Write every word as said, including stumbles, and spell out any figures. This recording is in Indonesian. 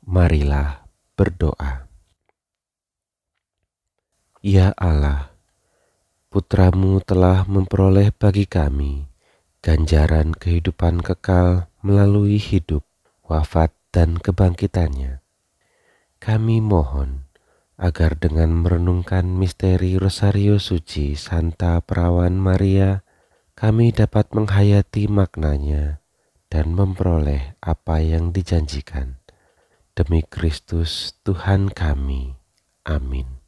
Marilah berdoa. Ya Allah, Putra-Mu telah memperoleh bagi kami ganjaran kehidupan kekal melalui hidup, wafat, dan kebangkitannya. Kami mohon agar dengan merenungkan misteri Rosario Suci Santa Perawan Maria, kami dapat menghayati maknanya dan memperoleh apa yang dijanjikan. Demi Kristus Tuhan kami. Amin.